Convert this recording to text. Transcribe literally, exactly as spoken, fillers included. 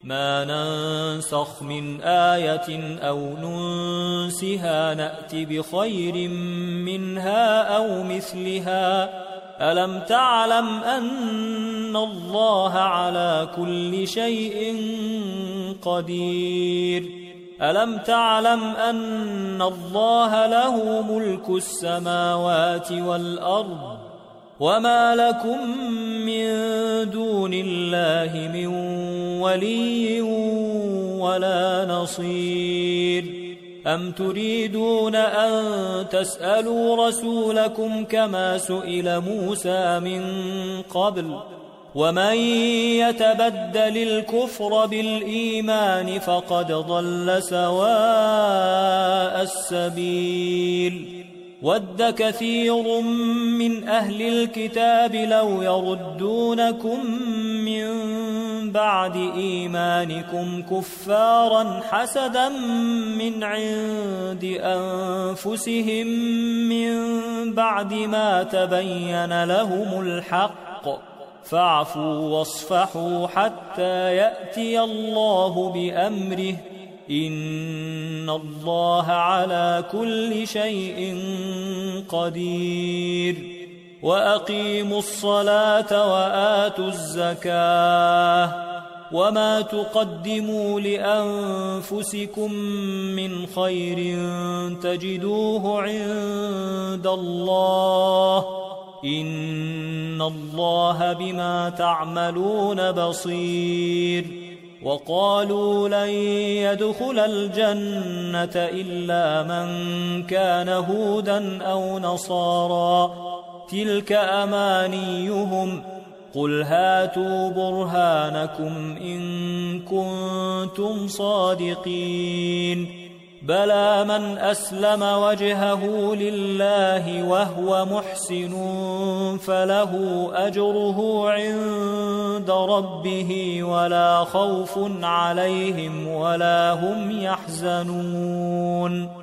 ما ننسخ من آية أو ننسها نأت بخير منها أو مثلها ألم تعلم أن الله على كل شيء قدير ألم تعلم أن الله له ملك السماوات والأرض وما لكم من دون الله من ولي ولا نصير أم تريدون أن تسألوا رسولكم كما سئل موسى من قبل ومن يتبدل الكفر بالإيمان فقد ضل سواء السبيل ود كثير من أهل الكتاب لو يردونكم من بعد إيمانكم كفارا حسدا من عند أنفسهم من بعد ما تبين لهم الحق فاعفوا واصفحوا حتى يأتي الله بأمره إن الله على كل شيء قدير وأقيموا الصلاة وآتوا الزكاة وما تقدموا لأنفسكم من خير تجدوه عند الله إن الله بما تعملون بصير وقالوا لن يدخل الجنة إلا من كان هودا أو نصارى تلك أمانيهم قل هاتوا برهانكم إن كنتم صادقين بلى من أسلم وجهه لله وهو محسن فله أجره عند ربه ولا خوف عليهم ولا هم يحزنون